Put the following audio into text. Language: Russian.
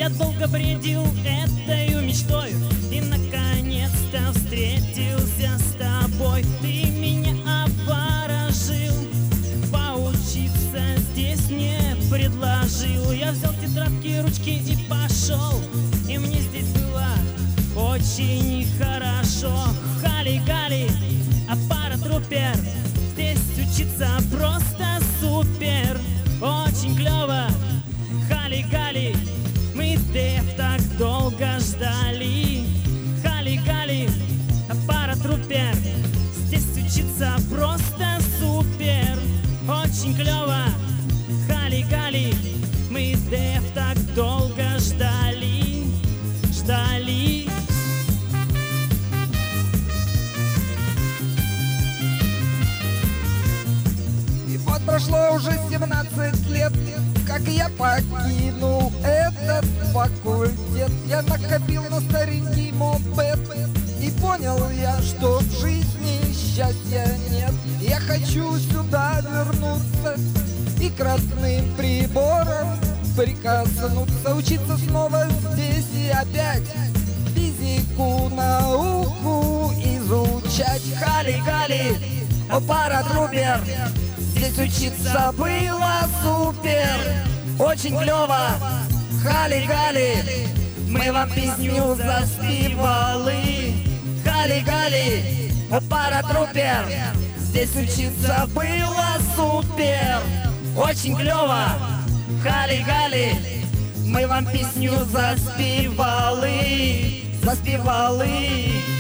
Я долго бредил этой мечтою и наконец-то встретился с тобой. Ты меня обворожил, поучиться здесь мне предложил. Я взял тетрадки, ручки и пошел, и мне здесь было очень хорошо. Хали-гали, аппаратрупер, здесь учиться просто супер. Очень клево, хали-гали, мы ДЭФ так долго ждали. Хали-гали, аппаратрупер, здесь учиться просто супер. Очень клево, хали-гали, мы ДЭФ так долго ждали. Ждали. И вот прошло уже 17 лет, как я покинул этот факультет. Я накопил на старенький мопед, и понял я, что в жизни счастья нет. Я хочу сюда вернуться и к родным приборам прикоснуться, учиться снова здесь и опять физику, науку изучать. Хали-гали, аппаратрупер, здесь учиться было супер. Очень клево, хали-гали, мы вам песню заспевали. Хали-гали, аппаратрупер, здесь учиться было супер. Очень клево, хали-гали, мы вам песню заспевали. Заспевали.